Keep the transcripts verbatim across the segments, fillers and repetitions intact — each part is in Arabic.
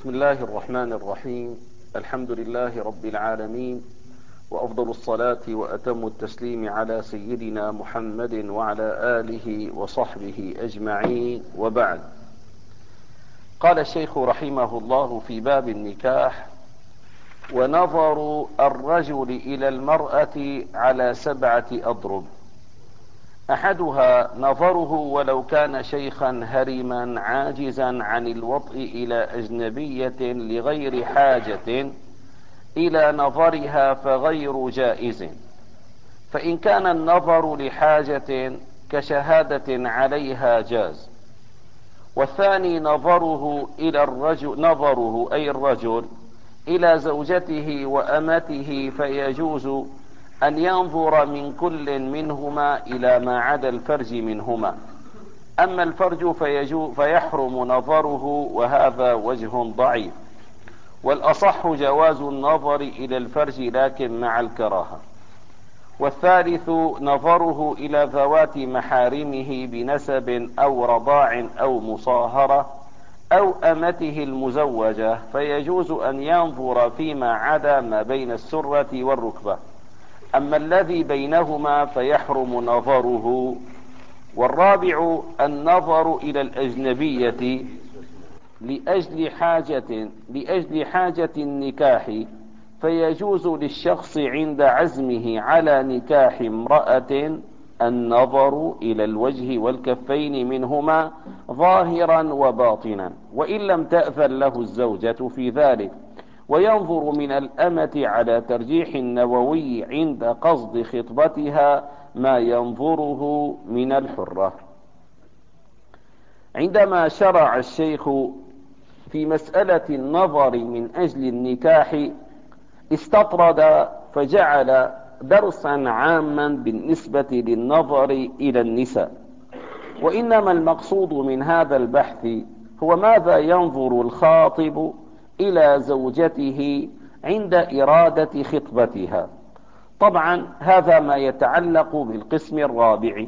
بسم الله الرحمن الرحيم. الحمد لله رب العالمين، وأفضل الصلاة وأتم التسليم على سيدنا محمد وعلى آله وصحبه أجمعين، وبعد. قال الشيخ رحمه الله في باب النكاح: ونظر الرجل إلى المرأة على سبعة أضرب. أحدها نظره ولو كان شيخا هرما عاجزا عن الوطء إلى أجنبية لغير حاجة إلى نظرها فغير جائز، فإن كان النظر لحاجة كشهادة عليها جاز. والثاني نظره إلى الرجل نظره أي الرجل إلى زوجته وأمته، فيجوز أن ينظر من كل منهما إلى ما عدا الفرج منهما. أما الفرج فيحرم نظره، وهذا وجه ضعيف، والأصح جواز النظر إلى الفرج لكن مع الكراهة. والثالث نظره إلى ذوات محارمه بنسب أو رضاع أو مصاهرة أو أمته المزوجة، فيجوز أن ينظر فيما عدا ما بين السرة والركبة. أما الذي بينهما فيحرم نظره. والرابع النظر إلى الأجنبية لأجل حاجة لأجل حاجة النكاح، فيجوز للشخص عند عزمه على نكاح امرأة النظر إلى الوجه والكفين منهما ظاهرا وباطنا، وإن لم تأذن له الزوجة في ذلك. وينظر من الأمة على ترجيح النووي عند قصد خطبتها ما ينظره من الحرة. عندما شرع الشيخ في مسألة النظر من أجل النكاح استطرد فجعل درسا عاما بالنسبة للنظر إلى النساء، وإنما المقصود من هذا البحث هو ماذا ينظر الخاطب إلى زوجته عند إرادة خطبتها. طبعا هذا ما يتعلق بالقسم الرابع،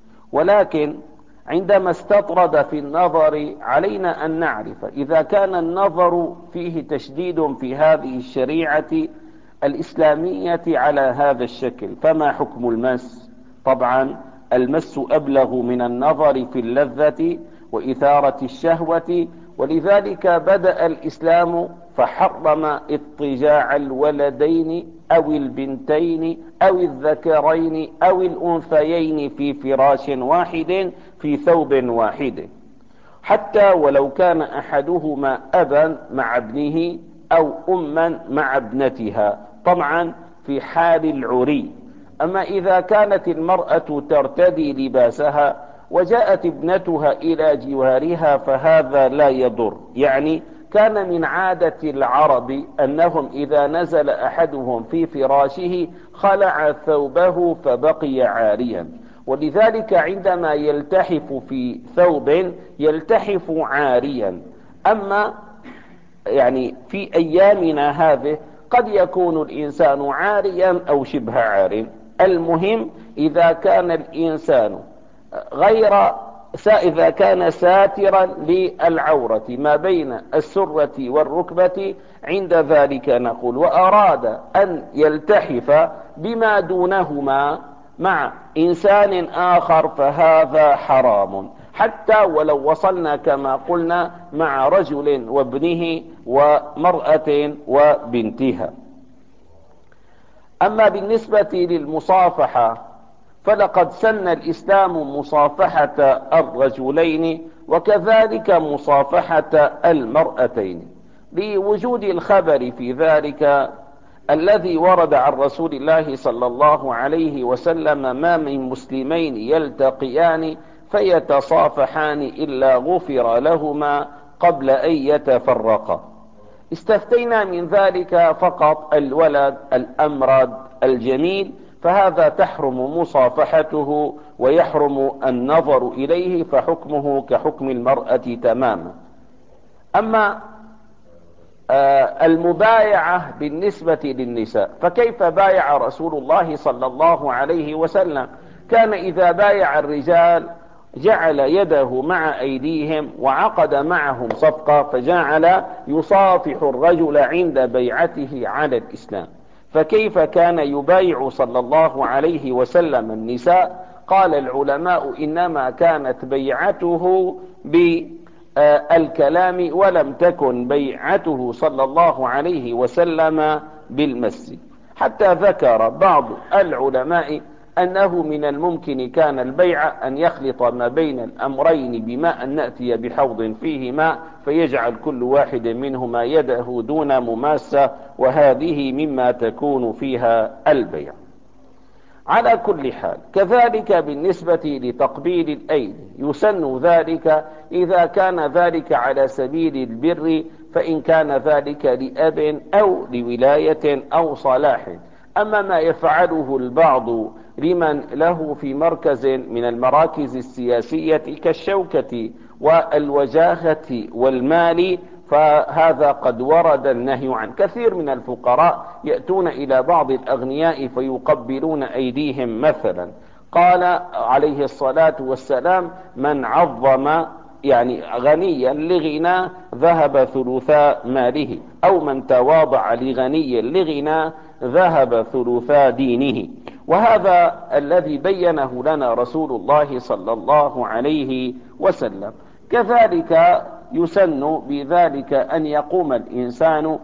ولكن عندما استطرد في النظر علينا أن نعرف إذا كان النظر فيه تشديد في هذه الشريعة الإسلامية على هذا الشكل، فما حكم المس؟ طبعا المس أبلغ من النظر في اللذة وإثارة الشهوة، ولذلك بدأ الإسلام فحرم اضطجاع الولدين أو البنتين أو الذكرين أو الأنثيين في فراش واحد في ثوب واحد، حتى ولو كان أحدهما أبا مع ابنه أو أما مع ابنتها، طبعا في حال العري. أما إذا كانت المرأة ترتدي لباسها وجاءت ابنتها إلى جوارها فهذا لا يضر. يعني كان من عادة العرب أنهم إذا نزل أحدهم في فراشه خلع ثوبه فبقي عاريا، ولذلك عندما يلتحف في ثوب يلتحف عاريا. أما يعني في أيامنا هذه قد يكون الإنسان عاريا أو شبه عار. المهم إذا كان الإنسان غير إذا كان ساترا للعورة ما بين السرة والركبة، عند ذلك نقول وأراد أن يلتحف بما دونهما مع إنسان آخر فهذا حرام، حتى ولو وصلنا كما قلنا مع رجل وابنه ومرأة وبنتها. أما بالنسبة للمصافحة فلقد سن الإسلام مصافحة الرجلين وكذلك مصافحة المرأتين، لوجود الخبر في ذلك الذي ورد عن رسول الله صلى الله عليه وسلم: ما من مسلمين يلتقيان فيتصافحان إلا غفر لهما قبل أن يتفرقا. استفتينا من ذلك فقط الولد الأمرد الجميل، فهذا تحرم مصافحته ويحرم النظر إليه، فحكمه كحكم المرأة تماما. أما آه المبايعة بالنسبة للنساء فكيف بايع رسول الله صلى الله عليه وسلم؟ كان إذا بايع الرجال جعل يده مع أيديهم وعقد معهم صفقة، فجعل يصافح الرجل عند بيعته على الإسلام. فكيف كان يبايع صلى الله عليه وسلم النساء؟ قال العلماء إنما كانت بيعته بالكلام، ولم تكن بيعته صلى الله عليه وسلم بالمس. حتى ذكر بعض العلماء أنه من الممكن كان البيع أن يخلط ما بين الأمرين بماء أن نأتي بحوض فيه ماء فيجعل كل واحد منهما يده دون مماسة، وهذه مما تكون فيها البيع. على كل حال، كذلك بالنسبة لتقبيل الأيدي يسن ذلك إذا كان ذلك على سبيل البر، فإن كان ذلك لأب أو لولاية أو صلاح. أما ما يفعله البعض لمن له في مركز من المراكز السياسية كالشوكة والوجاهة والمال، فهذا قد ورد النهي عنه. كثير من الفقراء يأتون إلى بعض الأغنياء فيقبلون أيديهم مثلا. قال عليه الصلاة والسلام: من عظم يعني غنيا لغنى ذهب ثلثا ماله، أو من تواضع لغني لغنى ذهب ثلثا دينه. وهذا الذي بينه لنا رسول الله صلى الله عليه وسلم. كذلك يسن بذلك أن يقوم الإنسان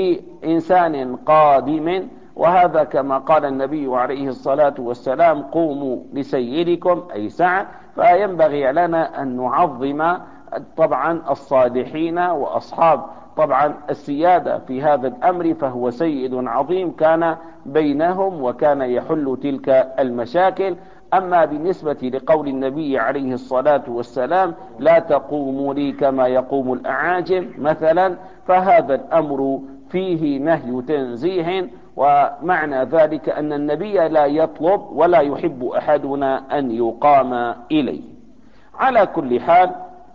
لإنسان قادم، وهذا كما قال النبي عليه الصلاة والسلام: قوموا لسيدكم، أي سعد. فينبغي لنا أن نعظم طبعا الصالحين وأصحاب طبعا السيادة في هذا الأمر، فهو سيد عظيم كان بينهم وكان يحل تلك المشاكل. أما بالنسبة لقول النبي عليه الصلاة والسلام: لا تقوموا لي كما يقوم الأعاجم مثلا، فهذا الأمر فيه نهي تنزيه، ومعنى ذلك أن النبي لا يطلب ولا يحب أحدنا أن يقام إليه. على كل حال،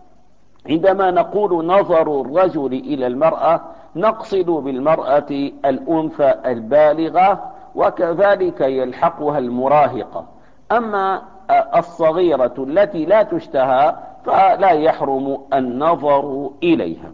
عندما نقول نظر الرجل إلى المرأة نقصد بالمرأة الأنثى البالغة، وكذلك يلحقها المراهقة. أما الصغيرة التي لا تشتهى فلا يحرم النظر إليها،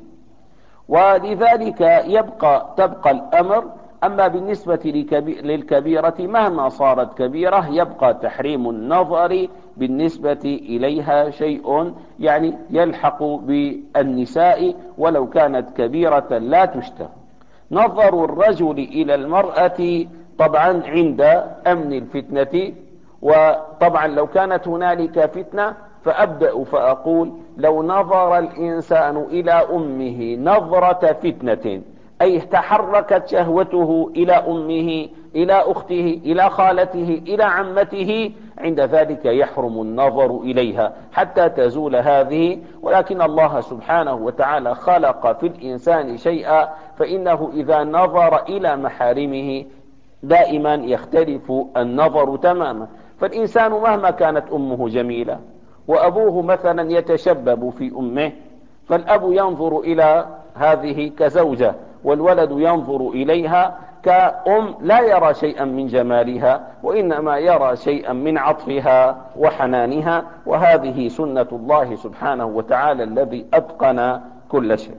ولذلك يبقى تبقى الأمر. أما بالنسبة للكبيرة مهما صارت كبيرة يبقى تحريم النظر بالنسبة إليها شيء يعني يلحق بالنساء ولو كانت كبيرة لا تشتهى. نظر الرجل إلى المرأة طبعا عند أمن الفتنة، وطبعا لو كانت هنالك فتنة فأبدأ فأقول: لو نظر الإنسان إلى أمه نظرة فتنة، أي تحركت شهوته إلى أمه إلى أخته إلى خالته إلى عمته، عند ذلك يحرم النظر إليها حتى تزول هذه. ولكن الله سبحانه وتعالى خلق في الإنسان شيئا، فإنه إذا نظر إلى محارمه دائما يختلف النظر تماما. فالإنسان مهما كانت أمه جميلة وأبوه مثلا يتشبب في أمه، فالأب ينظر إلى هذه كزوجة والولد ينظر إليها كأم، لا يرى شيئا من جمالها وإنما يرى شيئا من عطفها وحنانها، وهذه سنة الله سبحانه وتعالى الذي أتقن كل شيء.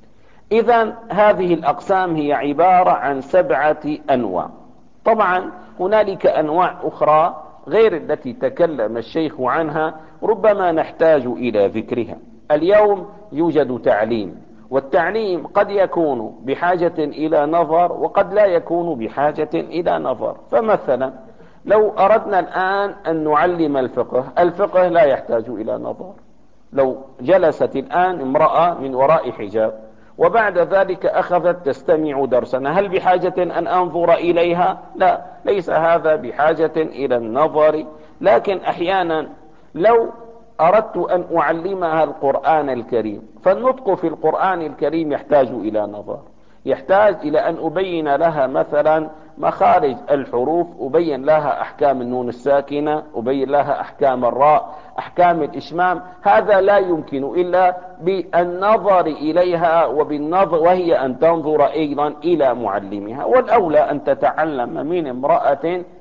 إذن هذه الأقسام هي عبارة عن سبعة أنواع. طبعا هنالك أنواع أخرى غير التي تكلم الشيخ عنها، ربما نحتاج إلى ذكرها. اليوم يوجد تعليم، والتعليم قد يكون بحاجة إلى نظر وقد لا يكون بحاجة إلى نظر. فمثلا لو أردنا الآن أن نعلم الفقه، الفقه لا يحتاج إلى نظر. لو جلست الآن امرأة من وراء حجاب وبعد ذلك أخذت تستمع درسنا، هل بحاجة أن أنظر إليها؟ لا، ليس هذا بحاجة إلى النظر. لكن أحيانا لو أردت أن أعلمها القرآن الكريم، فالنطق في القرآن الكريم يحتاج إلى نظر، يحتاج إلى أن أبين لها مثلا مخارج الحروف، أبين لها أحكام النون الساكنة، أبين لها أحكام الراء، أحكام الإشمام. هذا لا يمكن إلا بالنظر إليها وبالنظر، وهي أن تنظر أيضا إلى معلمها. والأولى أن تتعلم من امرأة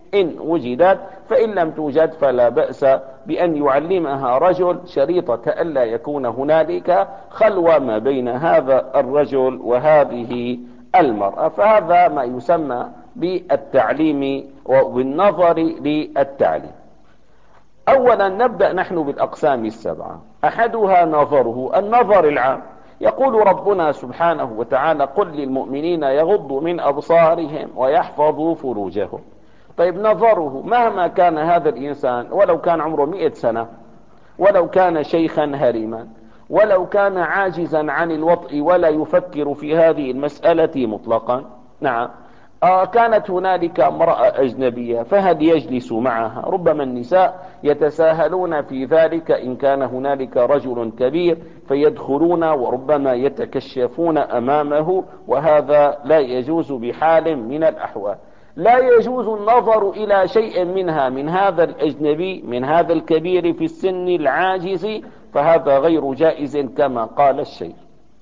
إن وجدت، فإن لم توجد فلا بأس بأن يعلمها رجل شريطة ألا يكون هنالك خلوة ما بين هذا الرجل وهذه المرأة. فهذا ما يسمى بالتعليم وبالنظر للتعليم. أولا نبدأ نحن بالأقسام السبعة. أحدها نظره، النظر العام. يقول ربنا سبحانه وتعالى: قل للمؤمنين يغضوا من أبصارهم ويحفظوا فروجهم. طيب نظره، مهما كان هذا الإنسان، ولو كان عمره مئة سنة، ولو كان شيخا هرما، ولو كان عاجزا عن الوطء ولا يفكر في هذه المسألة مطلقا، نعم، آه كانت هنالك امرأة أجنبية، فهل يجلس معها؟ ربما النساء يتساهلون في ذلك إن كان هنالك رجل كبير فيدخلون وربما يتكشفون أمامه، وهذا لا يجوز بحال من الأحوال. لا يجوز النظر إلى شيء منها، من هذا الأجنبي، من هذا الكبير في السن العاجز، فهذا غير جائز كما قال الشيخ.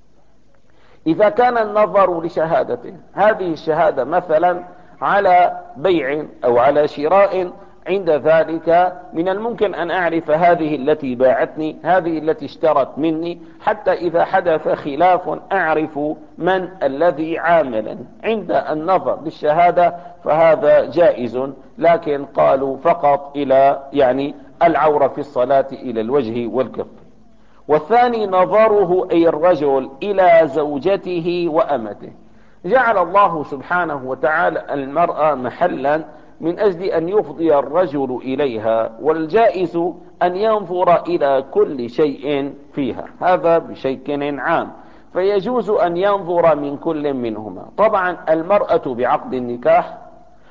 إذا كان النظر لشهادته، هذه الشهادة مثلا على بيع أو على شراء، عند ذلك من الممكن أن أعرف هذه التي باعتني، هذه التي اشترت مني، حتى إذا حدث خلاف أعرف من الذي عاملني. عند النظر للشهادة فهذا جائز، لكن قالوا فقط إلى يعني العورة في الصلاة إلى الوجه والكف. والثاني نظره أي الرجل إلى زوجته وأمته. جعل الله سبحانه وتعالى المرأة محلا من أجل أن يفضي الرجل إليها، والجائز أن ينظر إلى كل شيء فيها، هذا بشكل عام، فيجوز أن ينظر من كل منهما. طبعا المرأة بعقد النكاح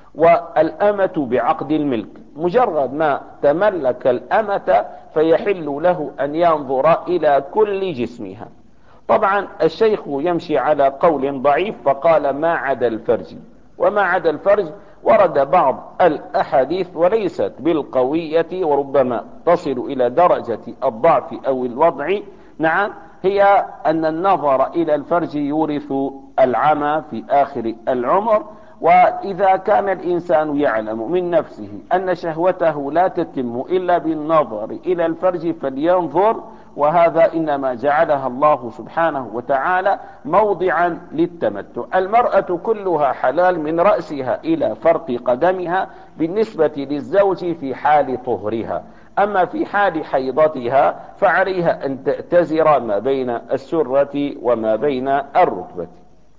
والأمة بعقد الملك، مجرد ما تملك الأمة فيحل له أن ينظر إلى كل جسمها. طبعا الشيخ يمشي على قول ضعيف فقال ما عدا الفرج، وما عدا الفرج ورد بعض الأحاديث وليست بالقوية، وربما تصل إلى درجة الضعف أو الوضع. نعم، هي أن النظر إلى الفرج يورث العمى في آخر العمر، وإذا كان الإنسان يعلم من نفسه أن شهوته لا تتم إلا بالنظر إلى الفرج فلينظر، وهذا إنما جعلها الله سبحانه وتعالى موضعا للتمتع. المرأة كلها حلال من رأسها إلى فرق قدمها بالنسبة للزوج في حال طهرها، أما في حال حيضتها فعليها أن تأتزر ما بين السرة وما بين الركبة.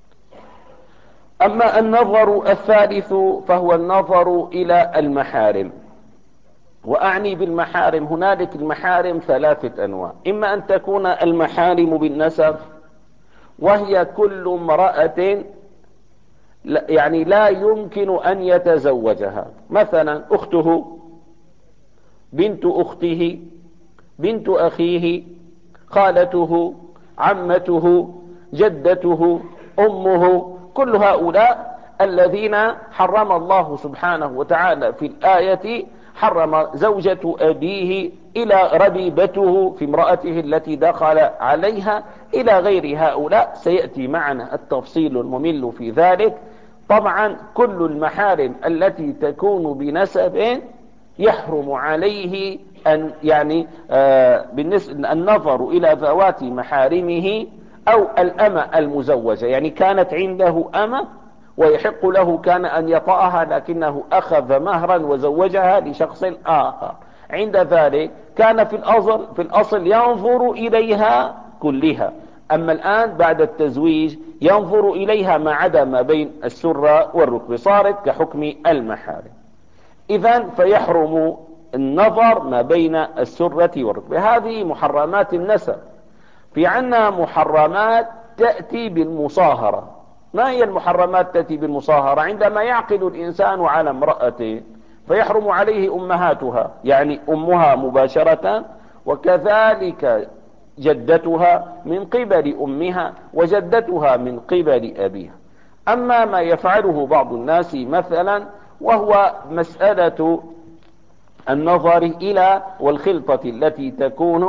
أما النظر الثالث فهو النظر إلى المحارم. وأعني بالمحارم هنالك المحارم ثلاثة أنواع: إما أن تكون المحارم بالنسب، وهي كل امرأة يعني لا يمكن أن يتزوجها، مثلا أخته، بنت أخته، بنت أخيه، خالته، عمته، جدته، أمه، كل هؤلاء الذين حرم الله سبحانه وتعالى في الآية، حرم زوجة أبيه إلى ربيبته في امرأته التي دخل عليها إلى غير هؤلاء، سيأتي معنا التفصيل الممل في ذلك. طبعا كل المحارم التي تكون بنسب يحرم عليه أن يعني آه بالنسبة النظر إلى ذوات محارمه، أو الأمة المزوجة، يعني كانت عنده أمة ويحق له كان أن يطأها لكنه أخذ مهرا وزوجها لشخص آخر، عند ذلك كان في الأصل, في الأصل ينظر إليها كلها، أما الآن بعد التزويج ينظر إليها ما عدا ما بين السرة والركبة، صارت كحكم المحارم. إذن فيحرم النظر ما بين السرة والركبة. هذه محرمات النسب. في عنا محرمات تأتي بالمصاهرة. ما هي المحرمات تأتي بالمصاهرة؟ عندما يعقد الإنسان على امرأته فيحرم عليه أمهاتها، يعني أمها مباشرة، وكذلك جدتها من قبل أمها، وجدتها من قبل أبيها. أما ما يفعله بعض الناس مثلا وهو مسألة النظر إلى والخلطة التي تكون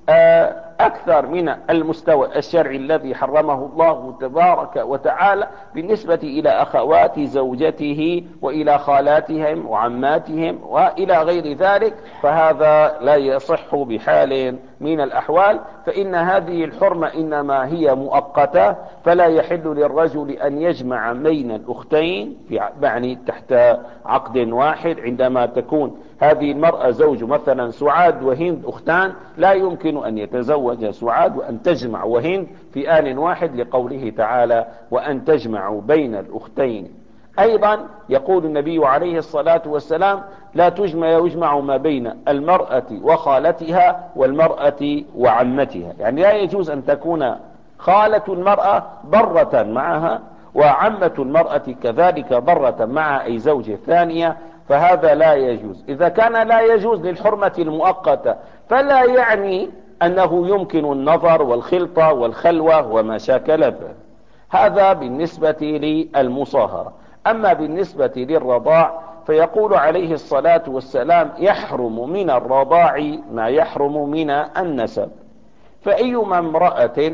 أكثر من المستوى الشرعي الذي حرمه الله تبارك وتعالى بالنسبة إلى أخوات زوجته وإلى خالاتهم وعماتهم وإلى غير ذلك، فهذا لا يصح بحال من الأحوال، فإن هذه الحرمة إنما هي مؤقتة، فلا يحل للرجل أن يجمع بين الأختين يعني تحت عقد واحد. عندما تكون هذه المرأة زوج مثلا سعاد وهند أختان، لا يمكن أن يتزوج سعاد وأن تجمع وهند في آن واحد، لقوله تعالى وأن تجمعوا بين الأختين. أيضا يقول النبي عليه الصلاة والسلام لا تجمع يجمع ما بين المرأة وخالتها والمرأة وعمتها، يعني لا يجوز أن تكون خالة المرأة ضرة معها وعمة المرأة كذلك ضرة مع أي زوجة ثانية، فهذا لا يجوز. إذا كان لا يجوز للحرمة المؤقتة فلا يعني أنه يمكن النظر والخلطة والخلوة وما شاكل ذلك. هذا بالنسبة للمصاهرة. أما بالنسبة للرضاع فيقول عليه الصلاة والسلام يحرم من الرضاع ما يحرم من النسب، فأيما امرأة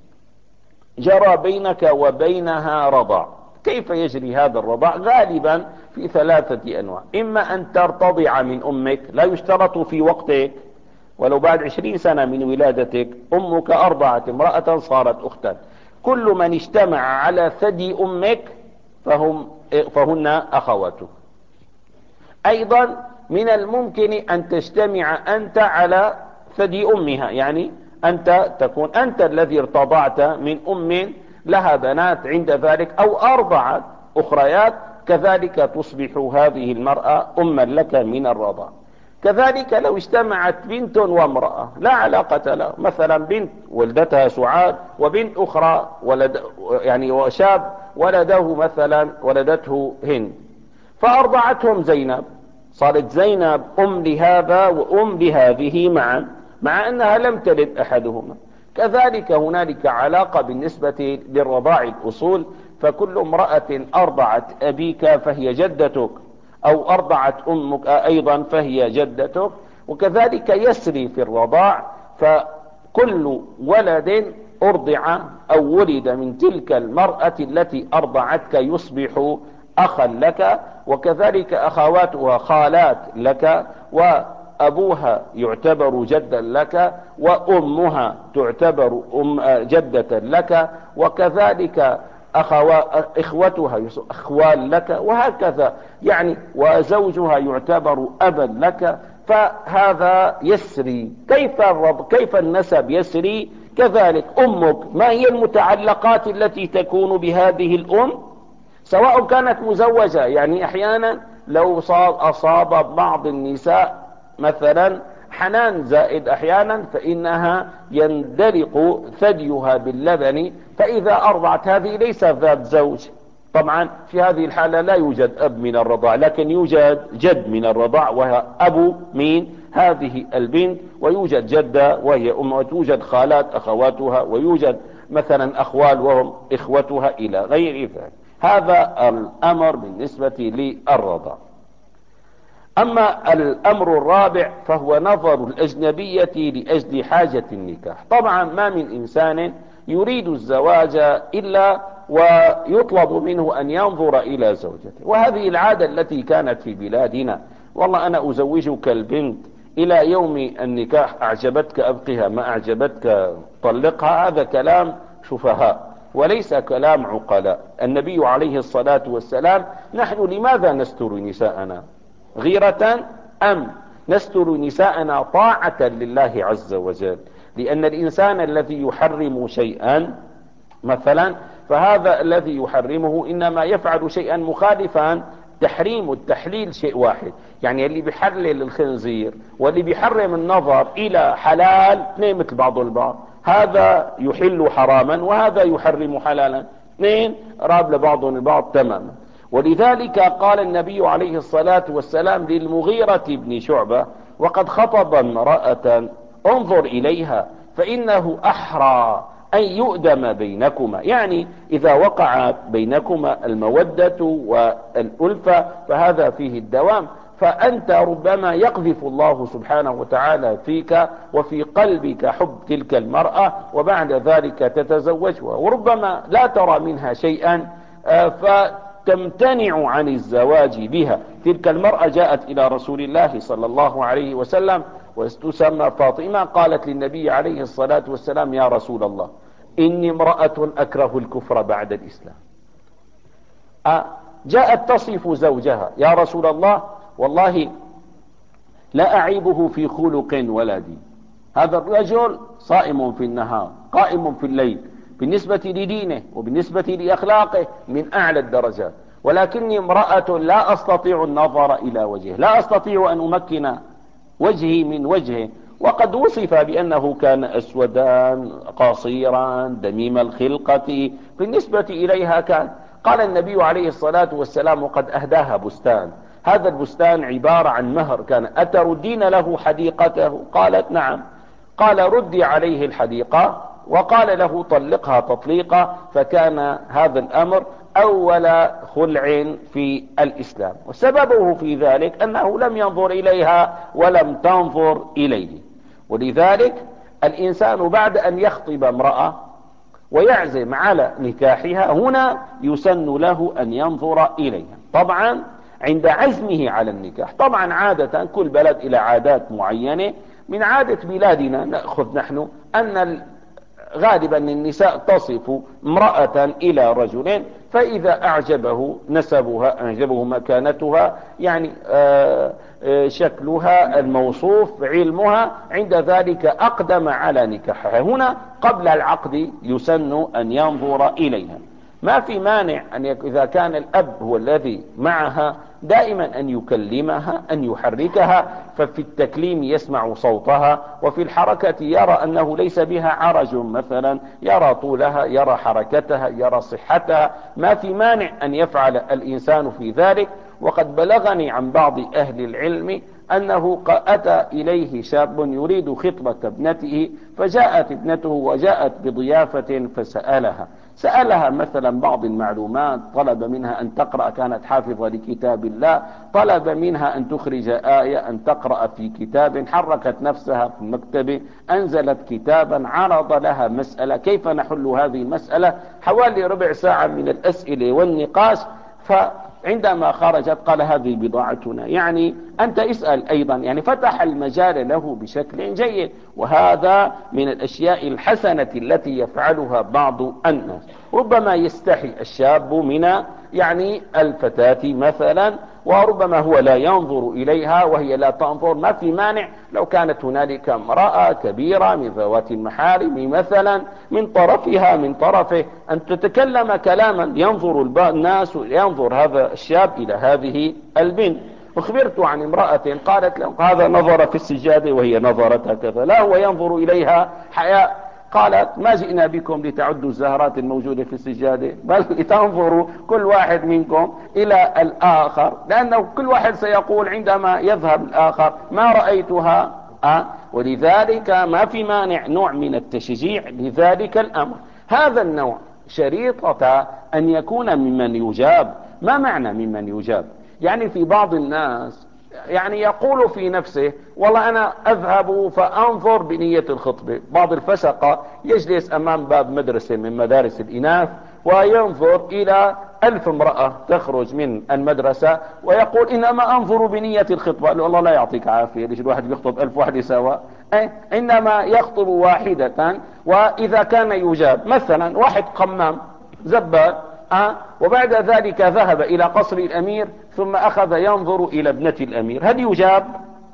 جرى بينك وبينها رضاع، كيف يجري هذا الرضاع؟ غالبا في ثلاثة أنواع: إما أن ترتضع من أمك، لا يشترط في وقتك، ولو بعد عشرين سنة من ولادتك أمك أرضعت امرأة صارت أختا، كل من اجتمع على ثدي أمك فهم فهن أخواتك. أيضا من الممكن أن تجتمع أنت على ثدي أمها، يعني أنت تكون أنت الذي ارتضعت من أم لها بنات عند ذلك أو أرضعت أخريات، كذلك تصبح هذه المرأة أما لك من الرضاع. كذلك لو اجتمعت بنت وامرأة لا علاقة له، مثلا بنت ولدتها سعاد وبنت أخرى ولد يعني وشاب ولده مثلا ولدته هند، فأرضعتهم زينب، صارت زينب أم لهذا وأم لهذه معا، مع أنها لم تلد أحدهما. كذلك هنالك علاقة بالنسبة للرضاع الأصول، فكل امرأة أرضعت أبيك فهي جدتك، أو أرضعت أمك أيضا فهي جدتك. وكذلك يسري في الرضاع، فكل ولد أرضع أو ولد من تلك المرأة التي أرضعتك يصبح أخا لك، وكذلك أخواتها خالات لك، وأبوها يعتبر جدا لك، وأمها تعتبر أم جدة لك، وكذلك أخوا إخوتها أخوال لك، وهكذا يعني، وزوجها يعتبر أبا لك. فهذا يسري. كيف الرب كيف النسب يسري؟ كذلك أمك، ما هي المتعلقات التي تكون بهذه الأم سواء كانت مزوجة؟ يعني أحيانا لو أصاب بعض النساء مثلا حنان زائد أحيانا فإنها يندلق ثديها باللبن، فإذا أرضعت هذه ليس ذات زوج. طبعا في هذه الحالة لا يوجد أب من الرضاع، لكن يوجد جد من الرضاع وهي أبو من هذه البنت، ويوجد جدة وهي أم، وتوجد خالات أخواتها، ويوجد مثلا أخوال وهم إخوتها إلى غير ذلك. هذا الأمر بالنسبة للرضاع. أما الأمر الرابع فهو نظر الأجنبية لأجل حاجة النكاح. طبعا ما من إنسان يريد الزواج إلا ويطلب منه أن ينظر إلى زوجته، وهذه العادة التي كانت في بلادنا: والله أنا أزوجك البنت إلى يوم النكاح، أعجبتك أبقها، ما أعجبتك طلقها. هذا كلام شفهاء وليس كلام عقلاء. النبي عليه الصلاة والسلام: نحن لماذا نستر نساءنا؟ غيرة أم نستر نساءنا طاعة لله عز وجل؟ لأن الإنسان الذي يحرم شيئا مثلا، فهذا الذي يحرمه إنما يفعل شيئا مخالفا. تحريم التحليل شيء واحد، يعني اللي بيحلل الخنزير واللي بيحرم النظر إلى حلال اثنين مثل بعض البعض، هذا يحل حراما وهذا يحرم حلالا، اثنين راب لبعضهم البعض تماما. ولذلك قال النبي عليه الصلاة والسلام للمغيرة بن شعبة وقد خطب امرأة: انظر إليها فإنه أحرى أن يؤدم بينكما، يعني إذا وقعت بينكما المودة والألفة فهذا فيه الدوام. فأنت ربما يقذف الله سبحانه وتعالى فيك وفي قلبك حب تلك المرأة، وبعد ذلك تتزوجها، وربما لا ترى منها شيئا فتمتنع عن الزواج بها. تلك المرأة جاءت إلى رسول الله صلى الله عليه وسلم وتسمى فاطمة، قالت للنبي عليه الصلاة والسلام: يا رسول الله، إني امرأة أكره الكفر بعد الإسلام. جاءت تصف زوجها: يا رسول الله، والله لا أعيبه في خلق ولا دين، هذا الرجل صائم في النهار قائم في الليل، بالنسبة لدينه وبالنسبة لأخلاقه من أعلى الدرجات، ولكني امرأة لا أستطيع النظر إلى وجهه، لا أستطيع أن أمكن وجهي من وجهه، وقد وصف بأنه كان أسودان قصيرا دميم الخلقة، بالنسبة إليها كان. قال النبي عليه الصلاة والسلام: وقد أهداها بستان، هذا البستان عبارة عن مهر، كان أتردين له حديقته؟ قالت: نعم. قال: ردي عليه الحديقة، وقال له: طلقها تطليقا. فكان هذا الأمر أول خلع في الإسلام، وسببه في ذلك أنه لم ينظر إليها ولم تنظر إليه. ولذلك الإنسان بعد أن يخطب امرأة ويعزم على نكاحها، هنا يسن له أن ينظر إليها، طبعا عند عزمه على النكاح. طبعا عادة كل بلد إلى عادات معينة، من عادة بلادنا نأخذ نحن أن غالبا النساء تصف امرأة إلى رجل، فإذا أعجبه نسبها، أعجبه مكانتها، يعني آآ آآ شكلها الموصوف، علمها، عند ذلك أقدم على نكاحها. هنا قبل العقد يسن أن ينظر إليها. ما في مانع أن يك... إذا كان الأب هو الذي معها دائما أن يكلمها، أن يحركها، ففي التكليم يسمع صوتها، وفي الحركة يرى أنه ليس بها عرج، مثلا يرى طولها، يرى حركتها، يرى صحتها. ما في مانع أن يفعل الإنسان في ذلك. وقد بلغني عن بعض أهل العلم أنه أتى إليه شاب يريد خطبة ابنته، فجاءت ابنته وجاءت بضيافة فسألها سألها مثلا بعض المعلومات، طلب منها أن تقرأ، كانت حافظة لكتاب الله، طلب منها أن تخرج آية، أن تقرأ في كتاب، حركت نفسها في المكتب، أنزلت كتابا، عرض لها مسألة كيف نحل هذه المسألة، حوالي ربع ساعة من الأسئلة والنقاش. فعندما خرجت قال: هذه بضاعتنا، يعني أنت اسأل أيضا، يعني فتح المجال له بشكل جيد. وهذا من الأشياء الحسنة التي يفعلها بعض الناس. ربما يستحي الشاب من يعني الفتاة مثلا، وربما هو لا ينظر إليها وهي لا تنظر. ما في مانع لو كانت هنالك امرأة كبيرة من ذوات المحارم مثلا من طرفها من طرفه أن تتكلم كلاما ينظر الناس، ينظر هذا الشاب إلى هذه البنت. أخبرت عن امرأة قالت له: هذا نظر في السجادة وهي نظرت هكذا، لا هو ينظر إليها حياء. قالت: ما جئنا بكم لتعدوا الزهرات الموجودة في السجادة، بل لتنظروا كل واحد منكم إلى الآخر، لأنه كل واحد سيقول عندما يذهب الآخر: ما رأيتها. أه؟ ولذلك ما في مانع نوع من التشجيع لذلك الأمر. هذا النوع شريطة أن يكون ممن يجاب. ما معنى ممن يجاب؟ يعني في بعض الناس يعني يقول في نفسه: والله أنا أذهب فأنظر بنية الخطبة. بعض الفسقة يجلس أمام باب مدرسة من مدارس الإناث وينظر إلى ألف امرأة تخرج من المدرسة ويقول: إنما أنظر بنية الخطبة. الله لا يعطيك عافية، ليش الواحد بيخطب ألف واحدة سوا؟ إنما يخطب واحدة. وإذا كان يجاب مثلا واحد قمام زبال أه؟ وبعد ذلك ذهب إلى قصر الأمير ثم أخذ ينظر إلى ابنة الأمير، هل يجاب؟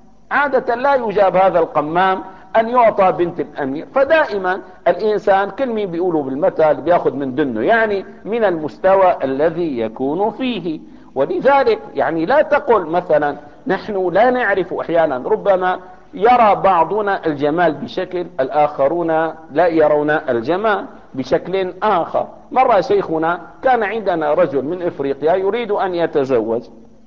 عادة لا يجاب هذا القمام أن يعطى بنت الأمير. فدائما الإنسان كل مين بيقولوا بالمثل بياخذ من دنه، يعني من المستوى الذي يكون فيه. ولذلك يعني لا تقل مثلا نحن لا نعرف، أحيانا ربما يرى بعضنا الجمال بشكل، الآخرون لا يرون الجمال بشكل آخر. مرة شيخنا كان عندنا رجل من إفريقيا يريد أن يتزوج،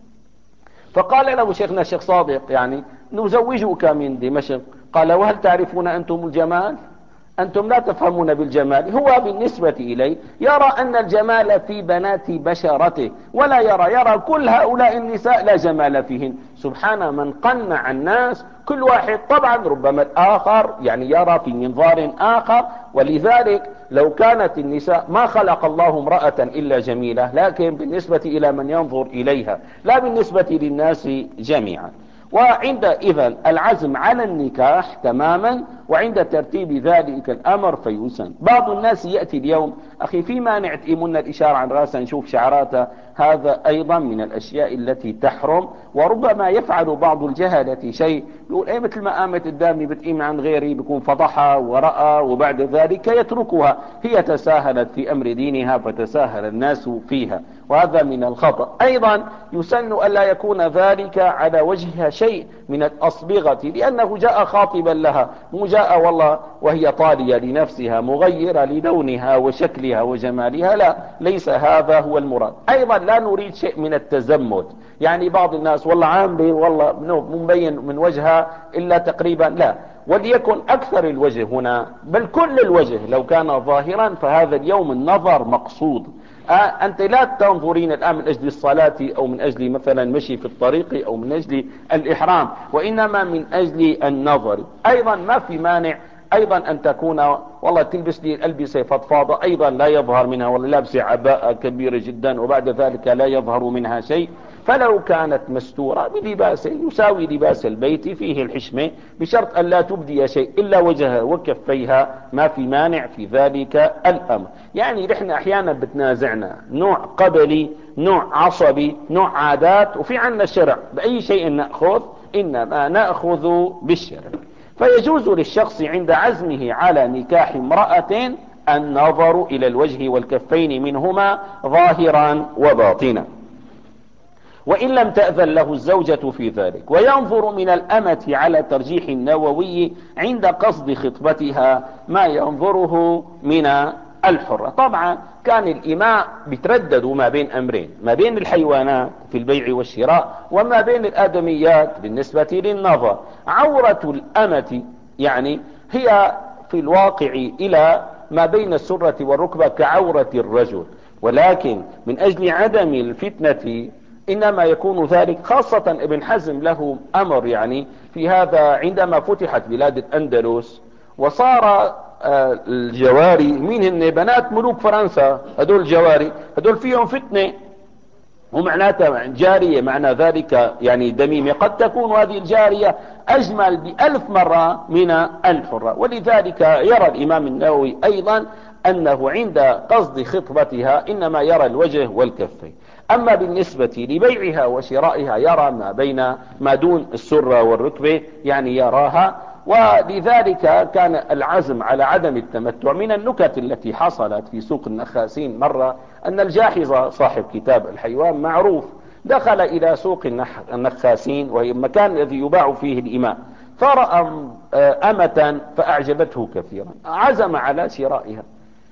فقال له شيخنا الشيخ صادق: يعني نزوجك من دمشق. قال: وهل تعرفون أنتم الجمال؟ أنتم لا تفهمون بالجمال. هو بالنسبة إليه يرى أن الجمال في بنات بشرته، ولا يرى يرى كل هؤلاء النساء لا جمال فيهن. سبحان من قنع الناس، كل واحد طبعا ربما الآخر يعني يرى في منظار آخر. ولذلك لو كانت النساء، ما خلق الله امرأة إلا جميلة، لكن بالنسبة إلى من ينظر إليها لا بالنسبة للناس جميعا. وعند إذن العزم على النكاح تماما، وعند ترتيب ذلك الأمر فيسن. بعض الناس يأتي اليوم أخي في مانع تئمنا الإشارة عن رأسه نشوف شعراته، هذا أيضا من الأشياء التي تحرم. وربما يفعل بعض الجهلة شيء يقول ايه مثل ما قامت قدامي بتقيم عن غيري، بيكون فضحها ورأى وبعد ذلك يتركها. هي تساهلت في أمر دينها فتساهل الناس فيها، وهذا من الخطأ. أيضا يسن ألا يكون ذلك على وجهها شيء من الأصبغة، لأنه جاء خاطبا لها، مو جاء والله وهي طالية لنفسها مغيرة للونها وشكلها وجمالها، لا، ليس هذا هو المراد. أيضا لا نريد شيء من التزمت، يعني بعض الناس والله عاملة والله مبين من وجهها إلا تقريبا، لا، وليكن أكثر الوجه هنا بل كل الوجه لو كان ظاهرا، فهذا اليوم النظر مقصود. آه أنت لا تنظرين الآن من أجل الصلاة أو من أجل مثلا مشي في الطريق أو من أجل الإحرام، وإنما من أجل النظر. أيضا ما في مانع أيضا أن تكون والله تلبس لي الألبسة فضفاضة، أيضا لا يظهر منها، والله لابسة عباءة كبيرة جدا وبعد ذلك لا يظهر منها شيء. فلو كانت مستورة بلباس يساوي لباس البيت فيه الحشمة، بشرط أن لا تبدي شيء إلا وجهها وكفيها، ما في مانع في ذلك الأمر. يعني نحن أحيانا بتنازعنا نوع قبلي، نوع عصبي، نوع عادات، وفي عنا الشرع. بأي شيء نأخذ؟ إنما نأخذ بالشرع. فيجوز للشخص عند عزمه على نكاح امرأة النظر إلى الوجه والكفين منهما ظاهرا وباطنا، وإن لم تأذن له الزوجة في ذلك. وينظر من الأمة على ترجيح النووي عند قصد خطبتها ما ينظره من الحرة. طبعا كان الإماء بترددوا ما بين أمرين، ما بين الحيوانات في البيع والشراء وما بين الآدميات بالنسبة للنظر. عورة الأمة يعني هي في الواقع إلى ما بين السرة والركبة كعورة الرجل، ولكن من أجل عدم الفتنة إنما يكون ذلك، خاصة ابن حزم له أمر يعني في هذا عندما فتحت بلاد الأندلس وصار الجواري منهن بنات ملوك فرنسا، هدول الجواري هدول فيهم فتنة، ومعناتها جارية، معنى ذلك يعني دميمة، قد تكون هذه الجارية أجمل بألف مرة من الحرة. ولذلك يرى الإمام النووي أيضا أنه عند قصد خطبتها إنما يرى الوجه والكفين. أما بالنسبة لبيعها وشرائها يرى ما بين ما دون السرة والركبة، يعني يراها. ولذلك كان العزم على عدم التمتع. من النكت التي حصلت في سوق النخاسين مرة أن الجاحظ صاحب كتاب الحيوان معروف دخل إلى سوق النخاسين وهي المكان الذي يباع فيه الإماء، فرأى أمة فأعجبته كثيرا، عزم على شرائها،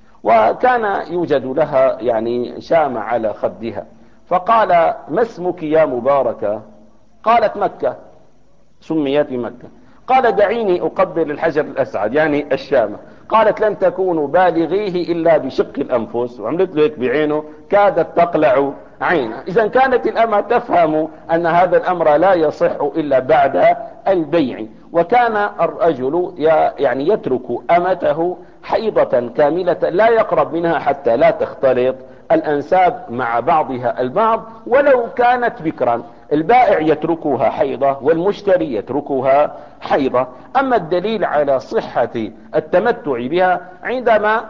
وكان يوجد لها يعني شامة على خدها، فقال ما اسمك يا مباركة؟ قالت مكة، سميت بمكة. قال دعيني أقبل الحجر الأسعد يعني الشامة. قالت لن تكونوا بالغيه إلا بشق الأنفس، وعملت له هيك بعينه كادت تقلع عينه. إذا كانت الأمة تفهم أن هذا الأمر لا يصح إلا بعد البيع. وكان الرجل يعني يترك أمته حيضة كاملة لا يقرب منها حتى لا تختلط الأنساب مع بعضها البعض ولو كانت بكرا. البائع يتركها حيضة والمشتري يتركها حيضة. أما الدليل على صحة التمتع بها عندما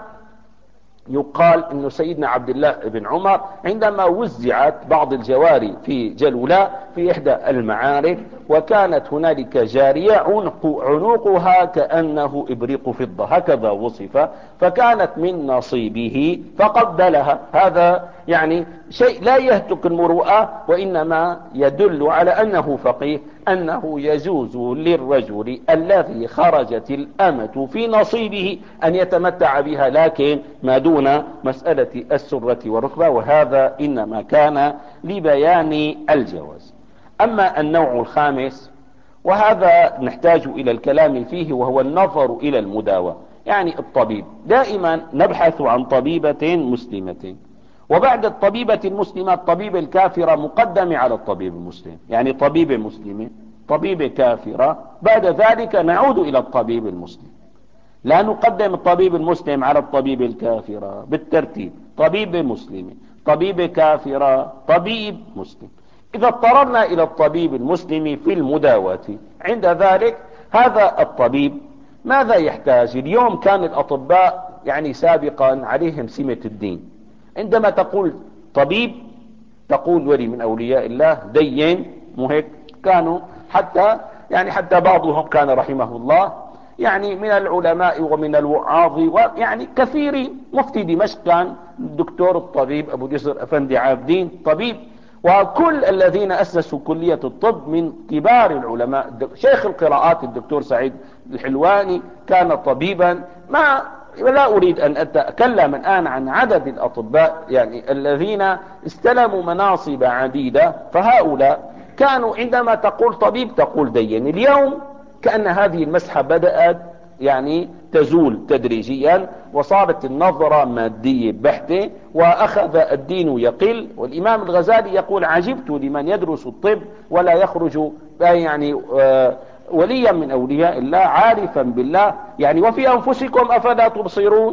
يقال أن سيدنا عبد الله بن عمر عندما وزعت بعض الجواري في جلولاء في إحدى المعارك، وكانت هنالك جارية عنق عنقها كأنه إبريق فضة هكذا وصف، فكانت من نصيبه فقبلها. هذا يعني شيء لا يهتك المروءة، وإنما يدل على أنه فقيه، أنه يجوز للرجل الذي خرجت الأمة في نصيبه أن يتمتع بها، لكن ما دون مسألة السرة والركبة، وهذا إنما كان لبيان الجواز. أما النوع الخامس وهذا نحتاج إلى الكلام فيه، وهو النظر إلى المداوة. يعني الطبيب دائما نبحث عن طبيبة مسلمة، وبعد الطبيبة المسلمة الطبيب الكافرة مقدم على الطبيب المسلم، يعني طبيبة مسلمة طبيبة كافرة، بعد ذلك نعود إلى الطبيب المسلم. لا نقدم الطبيب المسلم على الطبيب الكافرة، بالترتيب طبيبة مسلمة طبيبة كافرة طبيب مسلم. إذا اضطررنا إلى الطبيب المسلم في المداواة، عند ذلك هذا الطبيب ماذا يحتاج؟ اليوم كان الأطباء يعني سابقا عليهم سمة الدين، عندما تقول طبيب تقول ولي من أولياء الله دين، مو هيك كانوا حتى يعني حتى بعضهم كان رحمه الله يعني من العلماء ومن الوعاظ ويعني كثيرين، مفتي دمشق كان الدكتور الطبيب أبو جسر أفندي عابدين طبيب، وكل الذين أسسوا كلية الطب من كبار العلماء، شيخ القراءات الدكتور سعيد الحلواني كان طبيبا. ما لا أريد أن أتكلم الآن عن عدد الأطباء يعني الذين استلموا مناصب عديدة، فهؤلاء كانوا عندما تقول طبيب تقول دين. اليوم كأن هذه المسحة بدأت يعني تزول تدريجيا، وصارت النظرة مادية بحتة، وأخذ الدين يقل. والإمام الغزالي يقول عجبت لمن يدرس الطب ولا يخرج يعني آه وليا من أولياء الله عارفا بالله، يعني وفي أنفسكم أفلا تبصرون.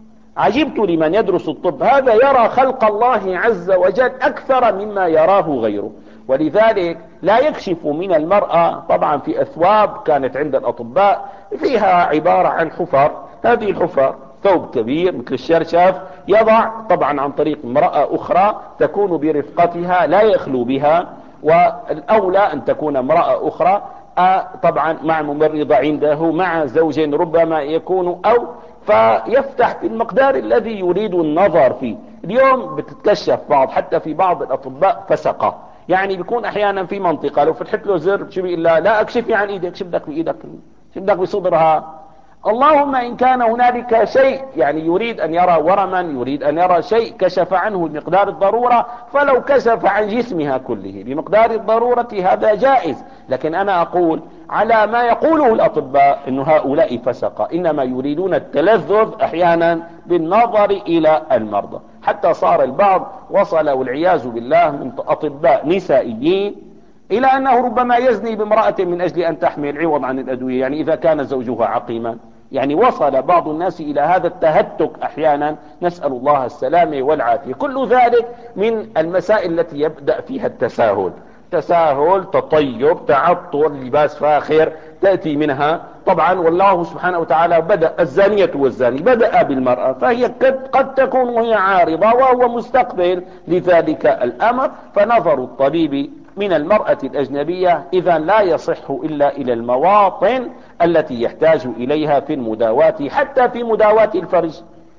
عجبت لمن يدرس الطب، هذا يرى خلق الله عز وجل أكثر مما يراه غيره. ولذلك لا يكشف من المرأة، طبعا في أثواب كانت عند الأطباء فيها عبارة عن حفر، هذه الحفر ثوب كبير مثل الشرشف يضع طبعا عن طريق امرأة أخرى تكون برفقتها لا يخلو بها، والأولى أن تكون امرأة أخرى آه طبعا مع ممرضة عنده مع زوج ربما يكون، أو فيفتح في المقدار الذي يريد النظر فيه. اليوم بتتكشف بعض حتى في بعض الأطباء فسقة، يعني بيكون أحيانا في منطقة لو فتحت له زر شو بيقول لا لا اكشفي عن ايدك، شو بدك بايدك، شو بدك بصدرها. اللهم إن كان هنالك شيء يعني يريد أن يرى ورما، يريد أن يرى شيء كشف عنه بمقدار الضرورة، فلو كشف عن جسمها كله بمقدار الضرورة هذا جائز. لكن أنا أقول على ما يقوله الأطباء أن هؤلاء فسقة، إنما يريدون التلذذ أحيانا بالنظر إلى المرضى، حتى صار البعض وصل والعياذ بالله من أطباء نسائيين إلى أنه ربما يزني بامرأة من أجل أن تحمل عوض عن الأدوية، يعني إذا كان زوجها عقيما. يعني وصل بعض الناس إلى هذا التهتك أحيانا، نسأل الله السلامة والعافية. كل ذلك من المسائل التي يبدأ فيها التساهل، تساهل تطيب تعطر لباس فاخر تأتي منها طبعا. والله سبحانه وتعالى بدأ الزانية والزاني بدأ بالمرأة، فهي قد, قد تكون هي عارضة وهو مستقبل لذلك الأمر. فنظر الطبيب من المرأة الأجنبية إذا لا يصح إلا إلى المواطن التي يحتاج إليها في المداواة، حتى في مداواة الفرج.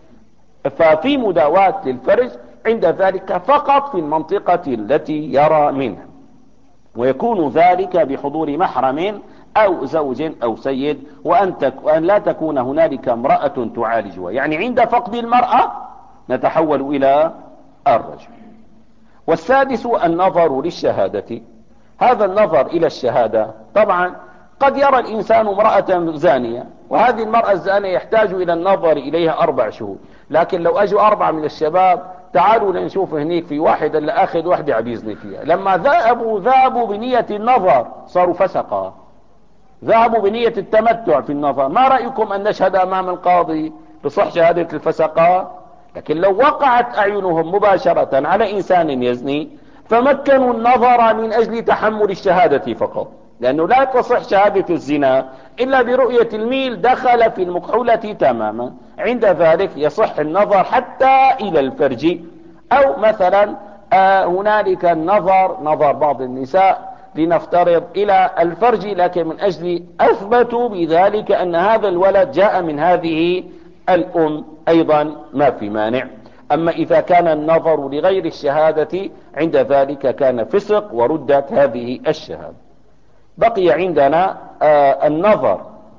ففي مداواة للفرج عند ذلك فقط في المنطقة التي يرى منها، ويكون ذلك بحضور محرم أو زوج أو سيد، وأن, تك وأن لا تكون هنالك امرأة تعالجها. يعني عند فقد المرأة نتحول إلى الرجل. والسادس النظر للشهادة. هذا النظر إلى الشهادة طبعا قد يرى الإنسان امرأة زانية، وهذه المرأة الزانية يحتاج إلى النظر إليها أربع شهور، لكن لو أجوا أربعة من الشباب تعالوا لنشوف هنيك في واحد اللي أخذ واحدة عبيزني فيها، لما ذهبوا ذهبوا بنية النظر صاروا فسقا، ذهبوا بنية التمتع في النظر. ما رأيكم أن نشهد أمام القاضي بصح شهادة الفسقاء؟ لكن لو وقعت أعينهم مباشرة على إنسان يزني فمكنوا النظر من أجل تحمل الشهادة فقط، لأنه لا تصح شهادة الزنا إلا برؤية الميل دخل في المكحولة تماما. عند ذلك يصح النظر حتى إلى الفرج، أو مثلا آه هنالك النظر نظر بعض النساء لنفترض إلى الفرج، لكن من أجل أثبتوا بذلك أن هذا الولد جاء من هذه الأم أيضا ما في مانع. أما إذا كان النظر لغير الشهادة عند ذلك كان فسق وردت هذه الشهادة. بقي عندنا آه النظر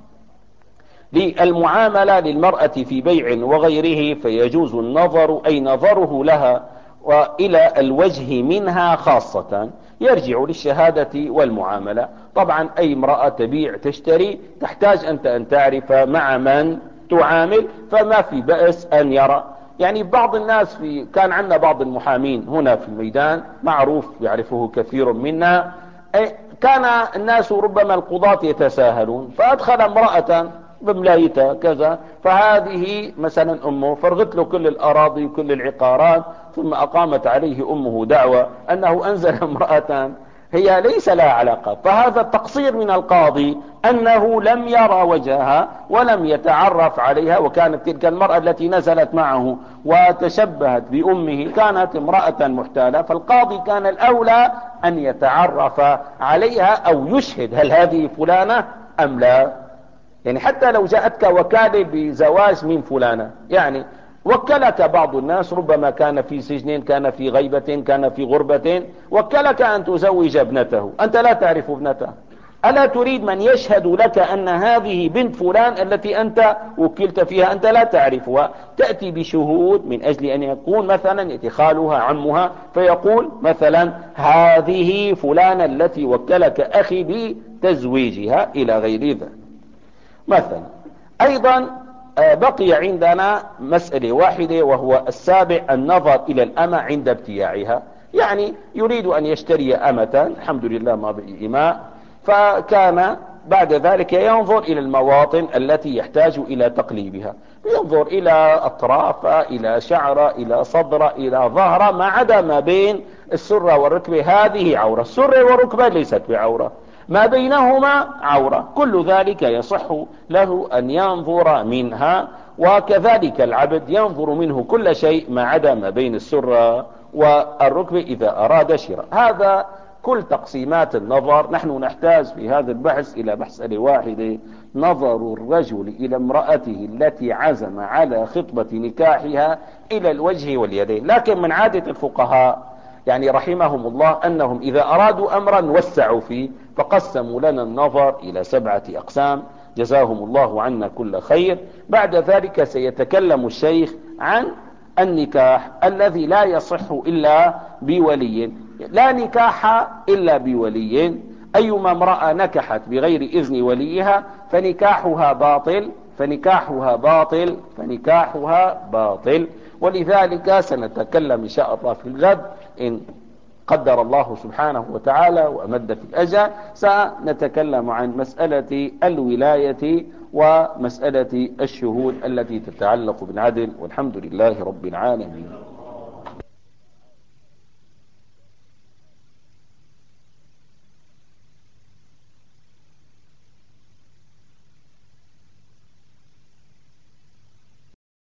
للمعاملة للمرأة في بيع وغيره، فيجوز النظر أي نظره لها وإلى الوجه منها خاصة، يرجع للشهادة والمعاملة. طبعا أي امرأة تبيع تشتري تحتاج أنت أن تعرف مع من تعامل فما في بأس أن يرى. يعني بعض الناس في كان عندنا بعض المحامين هنا في الميدان معروف يعرفه كثير منا، كان الناس ربما القضاة يتساهلون، فأدخل امرأة بملايتها كذا، فهذه مثلا أمه فرغت له كل الأراضي وكل العقارات، ثم أقامت عليه أمه دعوة أنه أنزل امرأة هي ليس لها علاقة. فهذا التقصير من القاضي أنه لم يرى وجهها ولم يتعرف عليها، وكانت تلك المرأة التي نزلت معه وتشبهت بأمه كانت امرأة محتالة، فالقاضي كان الأولى أن يتعرف عليها أو يشهد هل هذه فلانة أم لا. يعني حتى لو جاءتك وكالة بزواج من فلانة، يعني وكلك بعض الناس ربما كان في سجن، كان في غيبة، كان في غربة، وكلك أن تزوج ابنته، أنت لا تعرف ابنته، ألا تريد من يشهد لك أن هذه بنت فلان التي أنت وكلت فيها أنت لا تعرفها؟ تأتي بشهود من أجل أن يكون مثلا يأتي خالها عمها فيقول مثلا هذه فلانة التي وكلك أخي بتزويجها إلى غير ذلك مثلا. أيضا بقي عندنا مسألة واحدة وهو السابع، النظر إلى الأمة عند ابتياعها. يعني يريد أن يشتري أمة، الحمد لله ما بقي إماء، فكان بعد ذلك ينظر إلى المواطن التي يحتاج إلى تقليبها، ينظر إلى أطراف، إلى شعر، إلى صدر، إلى ظهر، ما عدا ما بين السرة والركبة هذه عورة، السرة والركبة ليست بعورة، ما بينهما عورة، كل ذلك يصح له أن ينظر منها. وكذلك العبد ينظر منه كل شيء ما عدا ما بين السرة والركبة إذا أراد شراء. هذا كل تقسيمات النظر. نحن نحتاج في هذا البحث إلى مسألة واحدة، نظر الرجل إلى امرأته التي عزم على خطبة نكاحها إلى الوجه واليدين. لكن من عادة الفقهاء يعني رحمهم الله أنهم إذا أرادوا أمرا وسعوا فيه، فقسموا لنا النظر إلى سبعة أقسام جزاهم الله عنا كل خير. بعد ذلك سيتكلم الشيخ عن النكاح الذي لا يصح إلا بولي. لا نكاح إلا بولي، أيما امرأة نكحت بغير إذن وليها فنكاحها باطل، فنكاحها باطل، فنكاحها باطل. ولذلك سنتكلم إن شاء الله في الغد إن قدر الله سبحانه وتعالى وأمد في الأجل، سنتكلم عن مسألة الولاية ومسألة الشهود التي تتعلق بالعدل، والحمد لله رب العالمين.